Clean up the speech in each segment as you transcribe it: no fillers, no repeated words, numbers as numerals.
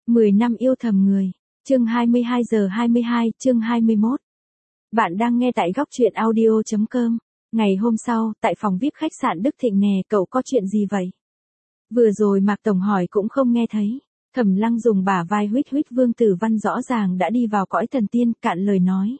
10 năm yêu thầm người. Chương 22 giờ 22, chương 21. Bạn đang nghe tại góc truyện audio.com. Ngày hôm sau, tại phòng VIP khách sạn Đức Thịnh nè, cậu có chuyện gì vậy? Vừa rồi Mạc Tổng hỏi cũng không nghe thấy. Thẩm Lăng dùng bả vai huých huých Vương Tử Văn rõ ràng đã đi vào cõi thần tiên, cạn lời nói.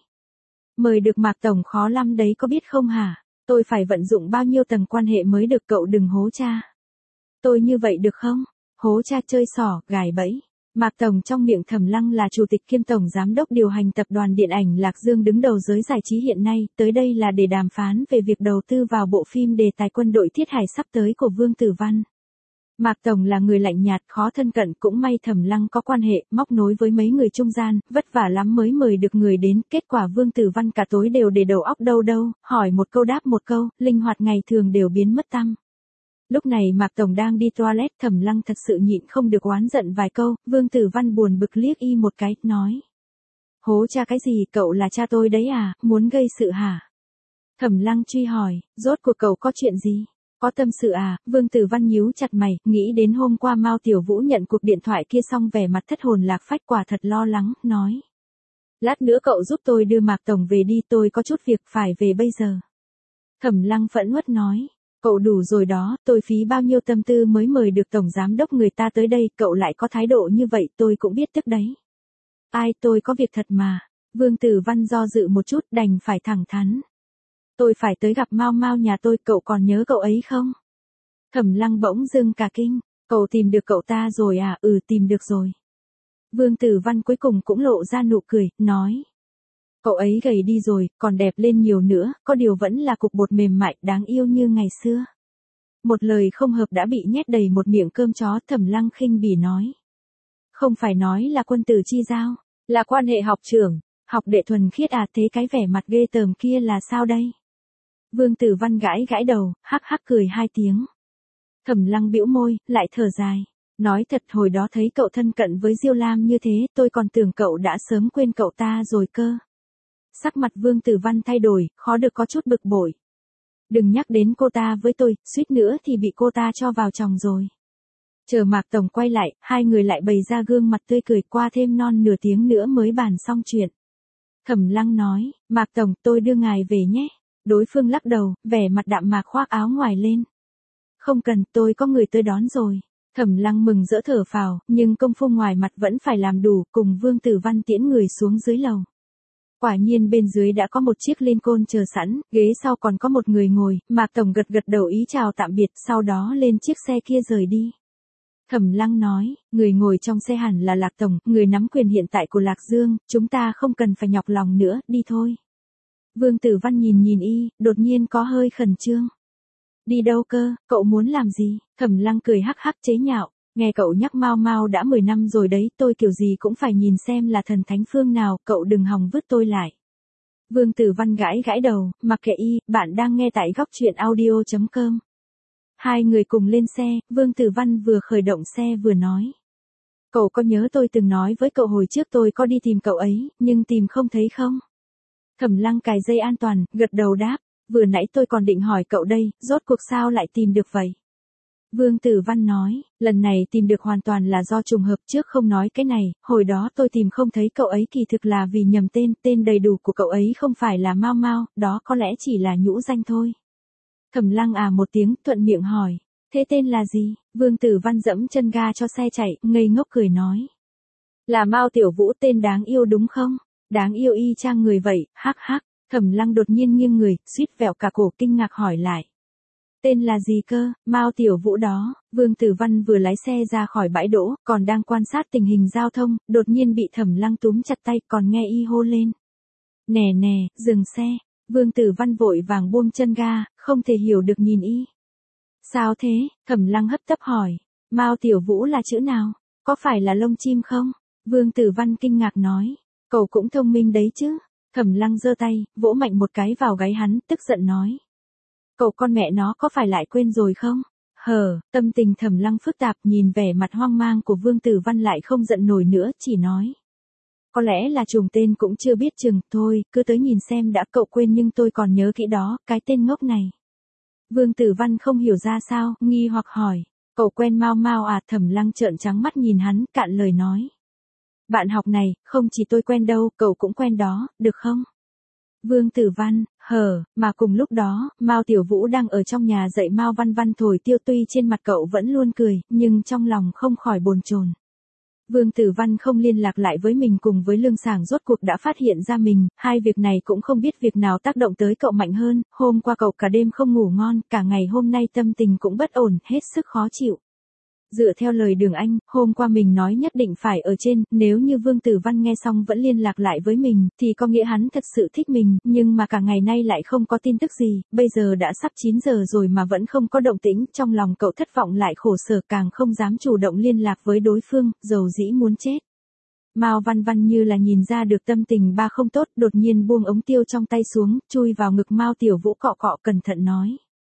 Mời được Mạc Tổng khó lắm đấy có biết không hả? Tôi phải vận dụng bao nhiêu tầng quan hệ mới được, cậu đừng hố cha. Tôi như vậy được không? Hố cha chơi xỏ, gài bẫy. Mạc Tổng trong miệng Thẩm Lăng là chủ tịch kiêm tổng giám đốc điều hành tập đoàn điện ảnh Lạc Dương đứng đầu giới giải trí hiện nay, tới đây là để đàm phán về việc đầu tư vào bộ phim đề tài quân đội Thiết Hải sắp tới của Vương Tử Văn. Mạc Tổng là người lạnh nhạt khó thân cận, cũng may Thẩm Lăng có quan hệ, móc nối với mấy người trung gian, vất vả lắm mới mời được người đến, kết quả Vương Tử Văn cả tối đều để đầu óc đâu đâu, hỏi một câu đáp một câu, linh hoạt ngày thường đều biến mất tăm. Lúc này Mạc Tổng đang đi toilet, Thẩm Lăng thật sự nhịn không được oán giận vài câu, Vương Tử Văn buồn bực liếc y một cái, nói. Hố cha cái gì, cậu là cha tôi đấy à, muốn gây sự hả? Thẩm Lăng truy hỏi, rốt cuộc cậu có chuyện gì? Có tâm sự à? Vương Tử Văn nhíu chặt mày, nghĩ đến hôm qua Mao Tiểu Vũ nhận cuộc điện thoại kia xong vẻ mặt thất hồn lạc phách, quả thật lo lắng, nói. Lát nữa cậu giúp tôi đưa Mạc Tổng về đi, tôi có chút việc phải về bây giờ. Thẩm Lăng phẫn uất nói. Cậu đủ rồi đó, tôi phí bao nhiêu tâm tư mới mời được tổng giám đốc người ta tới đây, cậu lại có thái độ như vậy, tôi cũng biết tức đấy. Ai, tôi có việc thật mà. Vương Tử Văn do dự một chút, đành phải thẳng thắn. Tôi phải tới gặp Mao Mao nhà tôi, cậu còn nhớ cậu ấy không? Thẩm Lăng bỗng dưng cả kinh, cậu tìm được cậu ta rồi à? Ừ, tìm được rồi. Vương Tử Văn cuối cùng cũng lộ ra nụ cười, nói. Cậu ấy gầy đi rồi, còn đẹp lên nhiều nữa, có điều vẫn là cục bột mềm mại, đáng yêu như ngày xưa. Một lời không hợp đã bị nhét đầy một miệng cơm chó, Thẩm Lăng khinh bỉ nói. Không phải nói là quân tử chi giao, là quan hệ học trưởng, học đệ thuần khiết à, thế cái vẻ mặt ghê tởm kia là sao đây? Vương Tử Văn gãi gãi đầu, hắc hắc cười hai tiếng. Thẩm Lăng bĩu môi, lại thở dài. Nói thật hồi đó thấy cậu thân cận với Diêu Lam như thế, tôi còn tưởng cậu đã sớm quên cậu ta rồi cơ. Sắc mặt Vương Tử Văn thay đổi, khó được có chút bực bội. Đừng nhắc đến cô ta với tôi, suýt nữa thì bị cô ta cho vào chồng rồi. Chờ Mạc Tổng quay lại, hai người lại bày ra gương mặt tươi cười, qua thêm non nửa tiếng nữa mới bàn xong chuyện. Thẩm Lăng nói, Mạc Tổng tôi đưa ngài về nhé. Đối phương lắc đầu, vẻ mặt đạm mạc khoác áo ngoài lên. Không cần, tôi có người tới đón rồi. Thẩm Lăng mừng rỡ thở phào, nhưng công phu ngoài mặt vẫn phải làm đủ, cùng Vương Tử Văn tiễn người xuống dưới lầu. Quả nhiên bên dưới đã có một chiếc lên côn chờ sẵn, ghế sau còn có một người ngồi, Mạc Tổng gật gật đầu ý chào tạm biệt, sau đó lên chiếc xe kia rời đi. Thẩm Lăng nói, người ngồi trong xe hẳn là Lạc Tổng, người nắm quyền hiện tại của Lạc Dương, chúng ta không cần phải nhọc lòng nữa, đi thôi. Vương Tử Văn nhìn nhìn y, đột nhiên có hơi khẩn trương. Đi đâu cơ, cậu muốn làm gì? Thẩm Lăng cười hắc hắc chế nhạo. Nghe cậu nhắc Mao Mao đã 10 năm rồi đấy, tôi kiểu gì cũng phải nhìn xem là thần thánh phương nào, cậu đừng hòng vứt tôi lại. Vương Tử Văn gãi gãi đầu, mặc kệ y, bạn đang nghe tại góc truyện audio.com. Hai người cùng lên xe, Vương Tử Văn vừa khởi động xe vừa nói. Cậu có nhớ tôi từng nói với cậu hồi trước tôi có đi tìm cậu ấy, nhưng tìm không thấy không? Thẩm Lăng cài dây an toàn, gật đầu đáp, vừa nãy tôi còn định hỏi cậu đây, rốt cuộc sao lại tìm được vậy? Vương Tử Văn nói, lần này tìm được hoàn toàn là do trùng hợp, trước không nói cái này, hồi đó tôi tìm không thấy cậu ấy kỳ thực là vì nhầm tên, tên đầy đủ của cậu ấy không phải là Mao Mao, đó có lẽ chỉ là nhũ danh thôi. Thẩm Lăng à một tiếng, thuận miệng hỏi, thế tên là gì? Vương Tử Văn dẫm chân ga cho xe chạy, ngây ngốc cười nói. Là Mao Tiểu Vũ, tên đáng yêu đúng không? Đáng yêu y chang người vậy, hắc hắc. Thẩm Lăng đột nhiên nghiêng người, suýt vẹo cả cổ kinh ngạc hỏi lại. Tên là gì cơ? Mao Tiểu Vũ đó. Vương Tử Văn vừa lái xe ra khỏi bãi đỗ, còn đang quan sát tình hình giao thông, đột nhiên bị Thẩm Lăng túm chặt tay, còn nghe y hô lên. Nè nè, dừng xe. Vương Tử Văn vội vàng buông chân ga, không thể hiểu được nhìn y. Sao thế? Thẩm Lăng hấp tấp hỏi. Mao Tiểu Vũ là chữ nào? Có phải là lông chim không? Vương Tử Văn kinh ngạc nói. Cậu cũng thông minh đấy chứ. Thẩm Lăng giơ tay, vỗ mạnh một cái vào gáy hắn, tức giận nói. Cậu con mẹ nó có phải lại quên rồi không? Tâm tình Thẩm Lăng phức tạp, nhìn vẻ mặt hoang mang của Vương Tử Văn lại không giận nổi nữa, chỉ nói. Có lẽ là trùng tên cũng chưa biết chừng, thôi, cứ tới nhìn xem đã, cậu quên nhưng tôi còn nhớ kỹ đó, cái tên ngốc này. Vương Tử Văn không hiểu ra sao, nghi hoặc hỏi. Cậu quen Mao Mao à? Thẩm Lăng trợn trắng mắt nhìn hắn, cạn lời nói. Bạn học này, không chỉ tôi quen đâu, cậu cũng quen đó, được không? Vương Tử Văn, mà cùng lúc đó, Mao Tiểu Vũ đang ở trong nhà dạy Mao Văn Văn thổi tiêu, tuy trên mặt cậu vẫn luôn cười, nhưng trong lòng không khỏi bồn chồn. Vương Tử Văn không liên lạc lại với mình cùng với Lương Sảng rốt cuộc đã phát hiện ra mình, hai việc này cũng không biết việc nào tác động tới cậu mạnh hơn, hôm qua cậu cả đêm không ngủ ngon, cả ngày hôm nay tâm tình cũng bất ổn, hết sức khó chịu. Dựa theo lời Đường Anh, hôm qua mình nói nhất định phải ở trên, nếu như Vương Tử Văn nghe xong vẫn liên lạc lại với mình, thì có nghĩa hắn thật sự thích mình, nhưng mà cả ngày nay lại không có tin tức gì, bây giờ đã sắp 9 giờ rồi mà vẫn không có động tĩnh, trong lòng cậu thất vọng lại khổ sở, càng không dám chủ động liên lạc với đối phương, dầu dĩ muốn chết. Mao Văn Văn như là nhìn ra được tâm tình ba không tốt, đột nhiên buông ống tiêu trong tay xuống, chui vào ngực Mao Tiểu Vũ cọ cọ cẩn thận nói.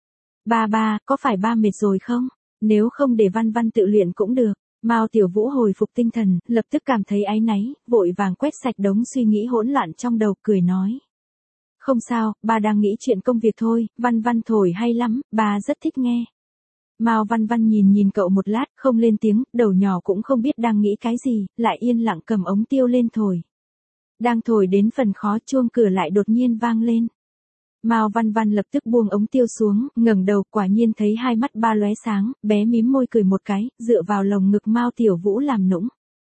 Ba, có phải ba mệt rồi không? Nếu không để Văn Văn tự luyện cũng được. Mao Tiểu Vũ hồi phục tinh thần, lập tức cảm thấy áy náy, vội vàng quét sạch đống suy nghĩ hỗn loạn trong đầu, cười nói. Không sao, ba đang nghĩ chuyện công việc thôi, Văn Văn thổi hay lắm, ba rất thích nghe. Mao Văn Văn nhìn cậu một lát, không lên tiếng, đầu nhỏ cũng không biết đang nghĩ cái gì, lại yên lặng cầm ống tiêu lên thổi. Đang thổi đến phần khó, chuông cửa lại đột nhiên vang lên. Mao Văn Văn lập tức buông ống tiêu xuống, ngẩng đầu, quả nhiên thấy hai mắt ba lóe sáng, bé mím môi cười một cái, dựa vào lồng ngực Mao Tiểu Vũ làm nũng.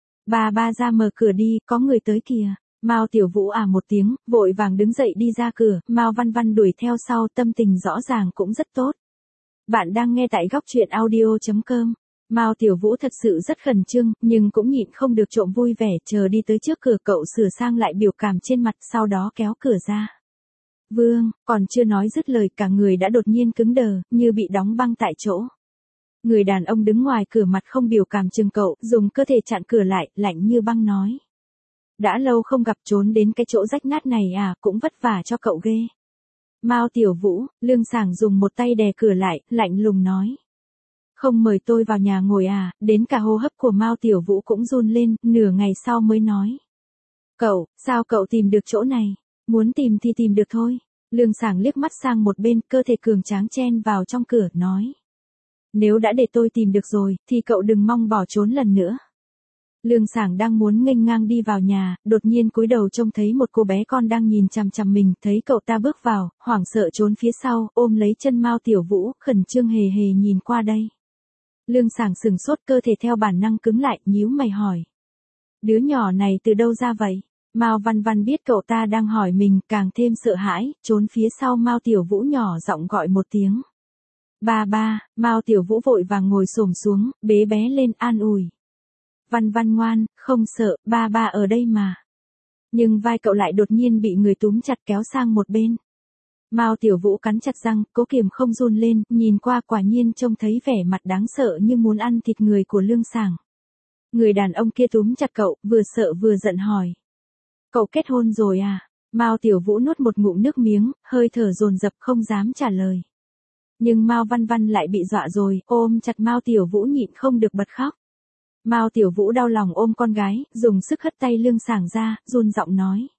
Ba ra mở cửa đi, có người tới kìa. Mao Tiểu Vũ một tiếng, vội vàng đứng dậy đi ra cửa, Mao Văn Văn đuổi theo sau, tâm tình rõ ràng cũng rất tốt. Bạn đang nghe tại góc truyện audio.com. Mao Tiểu Vũ thật sự rất khẩn trương, nhưng cũng nhịn không được trộm vui vẻ, chờ đi tới trước cửa cậu sửa sang lại biểu cảm trên mặt, sau đó kéo cửa ra. Vương, còn chưa nói dứt lời cả người đã đột nhiên cứng đờ, như bị đóng băng tại chỗ. Người đàn ông đứng ngoài cửa mặt không biểu cảm chừng cậu, dùng cơ thể chặn cửa lại, lạnh như băng nói. Đã lâu không gặp, trốn đến cái chỗ rách nát này cũng vất vả cho cậu ghê. Mao Tiểu Vũ, Lương Sảng dùng một tay đè cửa lại, lạnh lùng nói. Không mời tôi vào nhà ngồi đến cả hô hấp của Mao Tiểu Vũ cũng run lên, nửa ngày sau mới nói. Cậu, sao cậu tìm được chỗ này? Muốn tìm thì tìm được thôi. Lương Sảng liếc mắt sang một bên, cơ thể cường tráng chen vào trong cửa, nói. Nếu đã để tôi tìm được rồi, thì cậu đừng mong bỏ trốn lần nữa. Lương Sảng đang muốn nghênh ngang đi vào nhà, đột nhiên cúi đầu trông thấy một cô bé con đang nhìn chằm chằm mình, thấy cậu ta bước vào, hoảng sợ trốn phía sau, ôm lấy chân Mao Tiểu Vũ, khẩn trương hề hề nhìn qua đây. Lương Sảng sừng sốt, cơ thể theo bản năng cứng lại, nhíu mày hỏi. Đứa nhỏ này từ đâu ra vậy? Mao Văn Văn biết cậu ta đang hỏi mình, càng thêm sợ hãi, trốn phía sau Mao Tiểu Vũ nhỏ giọng gọi một tiếng. Ba, Mao Tiểu Vũ vội vàng ngồi xổm xuống, bế bé lên an ủi. Văn Văn ngoan, không sợ, ba ở đây mà. Nhưng vai cậu lại đột nhiên bị người túm chặt kéo sang một bên. Mao Tiểu Vũ cắn chặt răng, cố kiềm không run lên, nhìn qua quả nhiên trông thấy vẻ mặt đáng sợ như muốn ăn thịt người của Lương Sảng. Người đàn ông kia túm chặt cậu, vừa sợ vừa giận hỏi. Cậu kết hôn rồi à? Mao Tiểu Vũ nuốt một ngụm nước miếng, hơi thở dồn dập không dám trả lời. Nhưng Mao Văn Văn lại bị dọa rồi, ôm chặt Mao Tiểu Vũ nhịn không được bật khóc. Mao Tiểu Vũ đau lòng ôm con gái, dùng sức hất tay Lương Sảng ra, run giọng nói.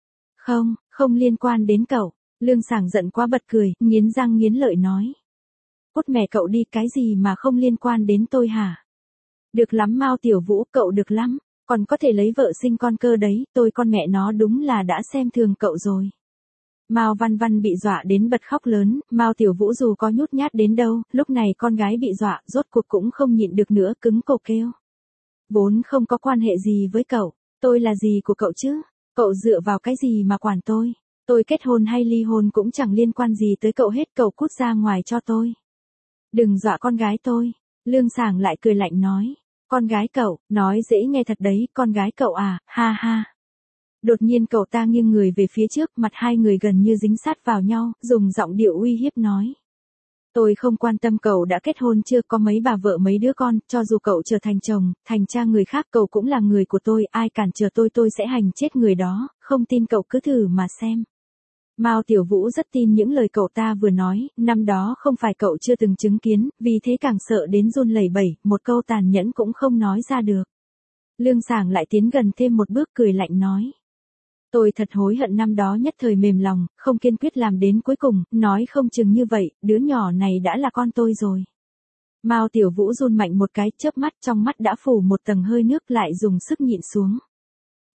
Không liên quan đến cậu. Lương Sảng giận quá bật cười, nghiến răng nghiến lợi nói. Cút mẹ cậu đi, cái gì mà không liên quan đến tôi hả? Được lắm Mao Tiểu Vũ, cậu được lắm. Còn có thể lấy vợ sinh con cơ đấy, tôi con mẹ nó đúng là đã xem thường cậu rồi. Mao Văn Văn bị dọa đến bật khóc lớn, Mao Tiểu Vũ dù có nhút nhát đến đâu, lúc này con gái bị dọa, rốt cuộc cũng không nhịn được nữa, cứng cổ kêu. Vốn không có quan hệ gì với cậu, tôi là gì của cậu chứ? Cậu dựa vào cái gì mà quản tôi? Tôi kết hôn hay ly hôn cũng chẳng liên quan gì tới cậu hết, cậu cút ra ngoài cho tôi. Đừng dọa con gái tôi. Lương Sảng lại cười lạnh nói. Con gái cậu, nói dễ nghe thật đấy, con gái cậu à, ha ha. Đột nhiên cậu ta nghiêng người về phía trước, mặt hai người gần như dính sát vào nhau, dùng giọng điệu uy hiếp nói. Tôi không quan tâm cậu đã kết hôn chưa, có mấy bà vợ mấy đứa con, cho dù cậu trở thành chồng, thành cha người khác, cậu cũng là người của tôi, ai cản trở tôi sẽ hành chết người đó, không tin cậu cứ thử mà xem. Mao Tiểu Vũ rất tin những lời cậu ta vừa nói, năm đó không phải cậu chưa từng chứng kiến, vì thế càng sợ đến run lẩy bẩy, một câu tàn nhẫn cũng không nói ra được. Lương Sảng lại tiến gần thêm một bước, cười lạnh nói. Tôi thật hối hận năm đó nhất thời mềm lòng, không kiên quyết làm đến cuối cùng, nói không chừng như vậy, đứa nhỏ này đã là con tôi rồi. Mao Tiểu Vũ run mạnh một cái, chớp mắt, trong mắt đã phủ một tầng hơi nước, lại dùng sức nhịn xuống.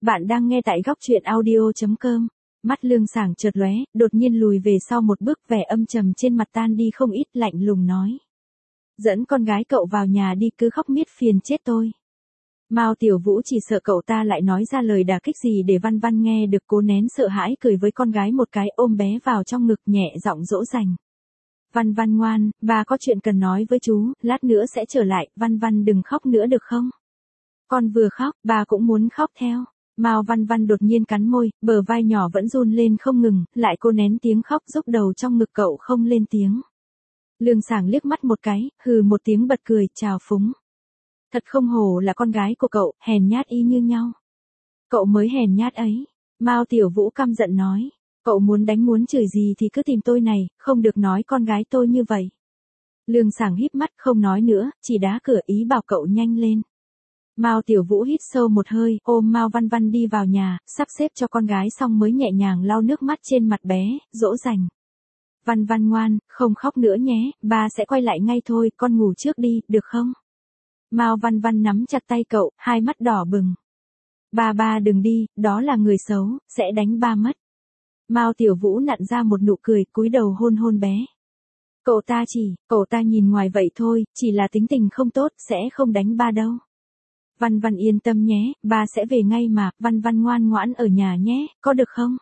Bạn đang nghe tại góc truyện audio.com. Mắt Lương Sảng chợt lóe, đột nhiên lùi về sau một bước, vẻ âm trầm trên mặt tan đi không ít, lạnh lùng nói. Dẫn con gái cậu vào nhà đi, cứ khóc miết phiền chết tôi. Mao Tiểu Vũ chỉ sợ cậu ta lại nói ra lời đả kích gì để Văn Văn nghe được, cố nén sợ hãi cười với con gái một cái, ôm bé vào trong ngực nhẹ giọng dỗ dành. Văn Văn ngoan, bà có chuyện cần nói với chú, lát nữa sẽ trở lại, Văn Văn đừng khóc nữa được không? Con vừa khóc, bà cũng muốn khóc theo. Mao Văn Văn đột nhiên cắn môi, bờ vai nhỏ vẫn run lên không ngừng, lại cô nén tiếng khóc, rúc đầu trong ngực cậu không lên tiếng. Lương Sảng liếc mắt một cái, hừ một tiếng bật cười, chào phúng. Thật không hổ là con gái của cậu, hèn nhát y như nhau. Cậu mới hèn nhát ấy. Mao Tiểu Vũ căm giận nói. Cậu muốn đánh muốn chửi gì thì cứ tìm tôi này, không được nói con gái tôi như vậy. Lương Sảng híp mắt không nói nữa, chỉ đá cửa ý bảo cậu nhanh lên. Mao Tiểu Vũ hít sâu một hơi, ôm Mao Văn Văn đi vào nhà, sắp xếp cho con gái xong mới nhẹ nhàng lau nước mắt trên mặt bé, dỗ dành. Văn Văn ngoan, không khóc nữa nhé, ba sẽ quay lại ngay thôi, con ngủ trước đi, được không? Mao Văn Văn nắm chặt tay cậu, hai mắt đỏ bừng. Ba đừng đi, đó là người xấu, sẽ đánh ba mất. Mao Tiểu Vũ nặn ra một nụ cười, cúi đầu hôn hôn bé. Cậu ta nhìn ngoài vậy thôi, chỉ là tính tình không tốt, sẽ không đánh ba đâu. Văn Văn yên tâm nhé, ba sẽ về ngay mà, Văn Văn ngoan ngoãn ở nhà nhé, có được không?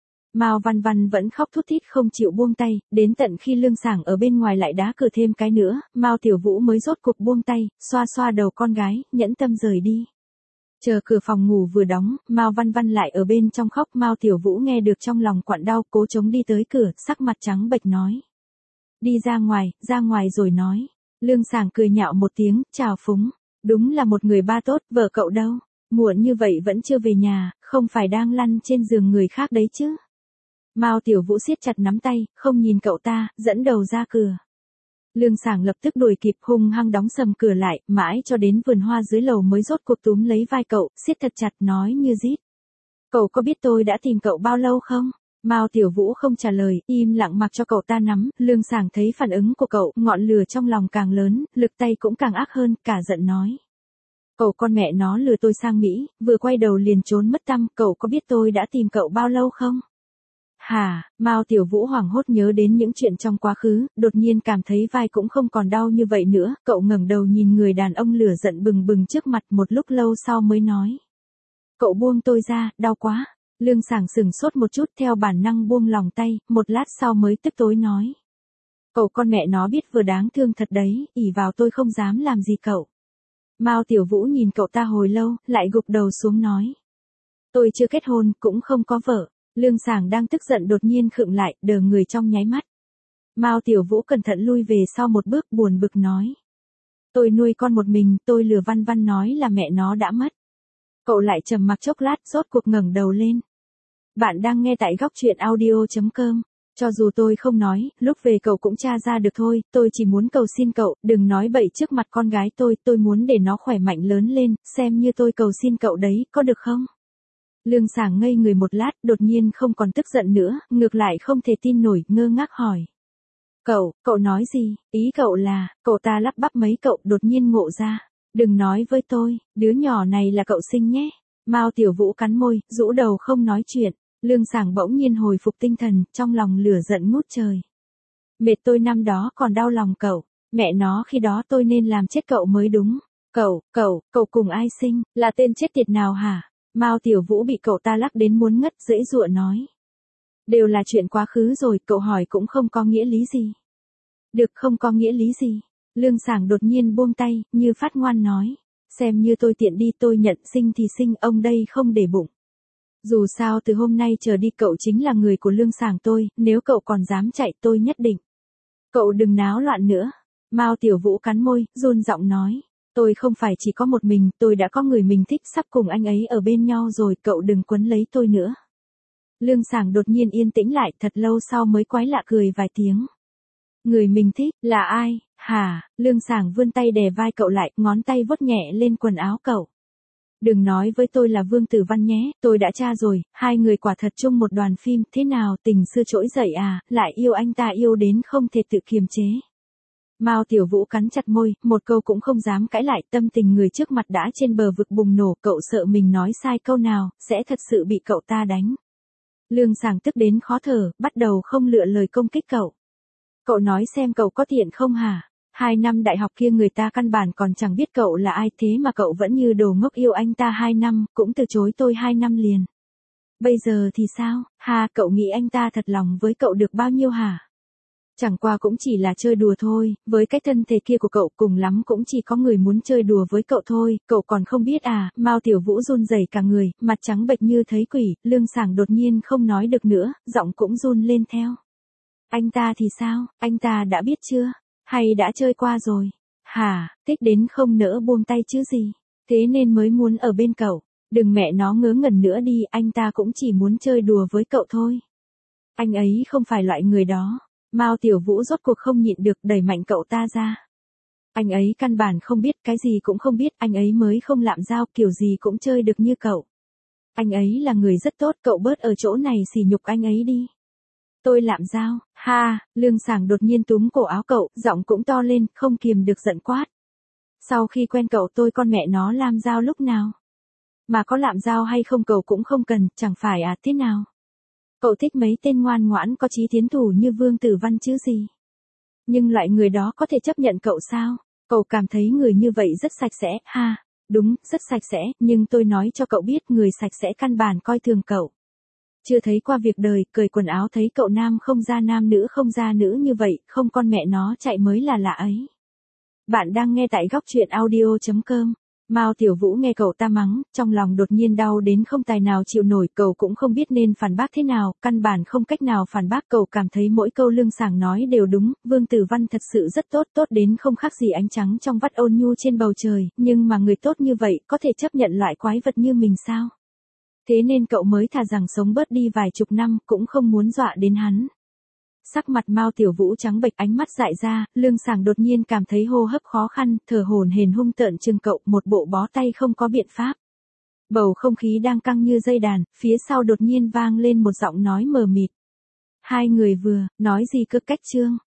Mao Văn Văn vẫn khóc thút thít không chịu buông tay, đến tận khi Lương Sảng ở bên ngoài lại đá cửa thêm cái nữa, Mao Tiểu Vũ mới rốt cuộc buông tay, xoa xoa đầu con gái, nhẫn tâm rời đi. Chờ cửa phòng ngủ vừa đóng, Mao Văn Văn lại ở bên trong khóc, Mao Tiểu Vũ nghe được trong lòng quặn đau, cố chống đi tới cửa, sắc mặt trắng bệch nói. Đi ra ngoài rồi nói. Lương Sảng cười nhạo một tiếng, chào phúng. Đúng là một người ba tốt, vợ cậu đâu? Muộn như vậy vẫn chưa về nhà, không phải đang lăn trên giường người khác đấy chứ? Mao Tiểu Vũ siết chặt nắm tay, không nhìn cậu ta, dẫn đầu ra cửa. Lương Sảng lập tức đuổi kịp, hung hăng đóng sầm cửa lại, mãi cho đến vườn hoa dưới lầu mới rốt cuộc túm lấy vai cậu, siết thật chặt nói như rít. Cậu có biết tôi đã tìm cậu bao lâu không? Mao Tiểu Vũ không trả lời, im lặng mặc cho cậu ta nắm, Lương Sảng thấy phản ứng của cậu, ngọn lửa trong lòng càng lớn, lực tay cũng càng ác hơn, cả giận nói. Cậu con mẹ nó lừa tôi sang Mỹ, vừa quay đầu liền trốn mất tăm, cậu có biết tôi đã tìm cậu bao lâu không? Hả, Mao Tiểu Vũ hoảng hốt nhớ đến những chuyện trong quá khứ, đột nhiên cảm thấy vai cũng không còn đau như vậy nữa, cậu ngẩng đầu nhìn người đàn ông lửa giận bừng bừng trước mặt, một lúc lâu sau mới nói. Cậu buông tôi ra, đau quá. Lương Sảng sừng sốt một chút, theo bản năng buông lòng tay, một lát sau mới tức tối nói. Cậu con mẹ nó biết vừa đáng thương thật đấy, ỷ vào tôi không dám làm gì cậu. Mao Tiểu Vũ nhìn cậu ta hồi lâu, lại gục đầu xuống nói. Tôi chưa kết hôn, cũng không có vợ. Lương Sảng đang tức giận đột nhiên khựng lại, đờ người trong nháy mắt. Mao Tiểu Vũ cẩn thận lui về sau một bước, buồn bực nói. Tôi nuôi con một mình, tôi lừa Văn Văn nói là mẹ nó đã mất. Cậu lại trầm mặc chốc lát, rốt cuộc ngẩng đầu lên. Bạn đang nghe tại góc truyện audio.com. Cho dù tôi không nói, lúc về cậu cũng tra ra được thôi, tôi chỉ muốn cầu xin cậu, đừng nói bậy trước mặt con gái tôi muốn để nó khỏe mạnh lớn lên, xem như tôi cầu xin cậu đấy, có được không? Lương Sảng ngây người một lát, đột nhiên không còn tức giận nữa, ngược lại không thể tin nổi, ngơ ngác hỏi. Cậu nói gì, ý cậu là, cậu ta lắp bắp mấy cậu đột nhiên ngộ ra. Đừng nói với tôi, đứa nhỏ này là cậu sinh nhé. Mao Tiểu Vũ cắn môi, rũ đầu không nói chuyện. Lương Sảng bỗng nhiên hồi phục tinh thần, trong lòng lửa giận ngút trời. Mệt tôi năm đó còn đau lòng cậu, mẹ nó khi đó tôi nên làm chết cậu mới đúng. Cậu cùng ai sinh, là tên chết tiệt nào hả? Mao Tiểu Vũ bị cậu ta lắc đến muốn ngất, giãy giụa nói. Đều là chuyện quá khứ rồi, cậu hỏi cũng không có nghĩa lý gì. Được, không có nghĩa lý gì. Lương Sảng đột nhiên buông tay, như phát ngoan nói. Xem như tôi tiện đi, tôi nhận sinh thì sinh, ông đây không để bụng. Dù sao từ hôm nay trở đi cậu chính là người của Lương Sảng tôi, nếu cậu còn dám chạy tôi nhất định. Cậu đừng náo loạn nữa. Mao Tiểu Vũ cắn môi, run giọng nói. Tôi không phải chỉ có một mình, tôi đã có người mình thích, sắp cùng anh ấy ở bên nhau rồi, cậu đừng quấn lấy tôi nữa. Lương Sảng đột nhiên yên tĩnh lại, thật lâu sau mới quái lạ cười vài tiếng. Người mình thích, là ai, hả? Lương Sảng vươn tay đè vai cậu lại, ngón tay vuốt nhẹ lên quần áo cậu. Đừng nói với tôi là Vương Tử Văn nhé, tôi đã tra rồi, hai người quả thật chung một đoàn phim, thế nào tình xưa trỗi dậy à, lại yêu anh ta yêu đến không thể tự kiềm chế. Mao Tiểu Vũ cắn chặt môi, một câu cũng không dám cãi lại, tâm tình người trước mặt đã trên bờ vực bùng nổ, cậu sợ mình nói sai câu nào, sẽ thật sự bị cậu ta đánh. Lương Sàng tức đến khó thở, bắt đầu không lựa lời công kích cậu. Cậu nói xem cậu có thiện không hả? 2 năm đại học kia người ta căn bản còn chẳng biết cậu là ai, thế mà cậu vẫn như đồ ngốc yêu anh ta 2 năm, cũng từ chối tôi 2 năm liền. Bây giờ thì sao, cậu nghĩ anh ta thật lòng với cậu được bao nhiêu hả? Chẳng qua cũng chỉ là chơi đùa thôi, với cái thân thể kia của cậu cùng lắm cũng chỉ có người muốn chơi đùa với cậu thôi, cậu còn không biết à? Mao Tiểu Vũ run rẩy cả người, mặt trắng bệch như thấy quỷ, Lương Sàng đột nhiên không nói được nữa, giọng cũng run lên theo. Anh ta thì sao, anh ta đã biết chưa? Hay đã chơi qua rồi? Thích đến không nỡ buông tay chứ gì? Thế nên mới muốn ở bên cậu. Đừng mẹ nó ngớ ngẩn nữa đi, anh ta cũng chỉ muốn chơi đùa với cậu thôi. Anh ấy không phải loại người đó. Mao Tiểu Vũ rốt cuộc không nhịn được, đẩy mạnh cậu ta ra. Anh ấy căn bản không biết, cái gì cũng không biết, anh ấy mới không lạm giao, kiểu gì cũng chơi được như cậu. Anh ấy là người rất tốt, cậu bớt ở chỗ này sỉ nhục anh ấy đi. Tôi lạm giao, Lương Sàng đột nhiên túm cổ áo cậu, giọng cũng to lên, không kiềm được giận quát. Sau khi quen cậu tôi con mẹ nó làm giao lúc nào? Mà có lạm giao hay không cậu cũng không cần, chẳng phải thế nào? Cậu thích mấy tên ngoan ngoãn có chí tiến thủ như Vương Tử Văn chứ gì? Nhưng loại người đó có thể chấp nhận cậu sao? Cậu cảm thấy người như vậy rất sạch sẽ, đúng, rất sạch sẽ, nhưng tôi nói cho cậu biết người sạch sẽ căn bản coi thường cậu. Chưa thấy qua việc đời, cởi quần áo thấy cậu nam không ra nam nữ không ra nữ như vậy, không con mẹ nó chạy mới là lạ ấy. Bạn đang nghe tại góc truyện audio.com. Mao Tiểu Vũ nghe cậu ta mắng, trong lòng đột nhiên đau đến không tài nào chịu nổi, cậu cũng không biết nên phản bác thế nào, căn bản không cách nào phản bác, cậu cảm thấy mỗi câu Lương Sàng nói đều đúng, Vương Tử Văn thật sự rất tốt, tốt đến không khác gì ánh trắng trong vắt ôn nhu trên bầu trời, nhưng mà người tốt như vậy, có thể chấp nhận loại quái vật như mình sao? Thế nên cậu mới thà rằng sống bớt đi vài chục năm, cũng không muốn dọa đến hắn. Sắc mặt Mao Tiểu Vũ trắng bệch, ánh mắt dại ra, Lương Sàng đột nhiên cảm thấy hô hấp khó khăn, thở hổn hển hung tợn chừng cậu, một bộ bó tay không có biện pháp. Bầu không khí đang căng như dây đàn, phía sau đột nhiên vang lên một giọng nói mờ mịt. Hai người vừa, nói gì cơ cách trương?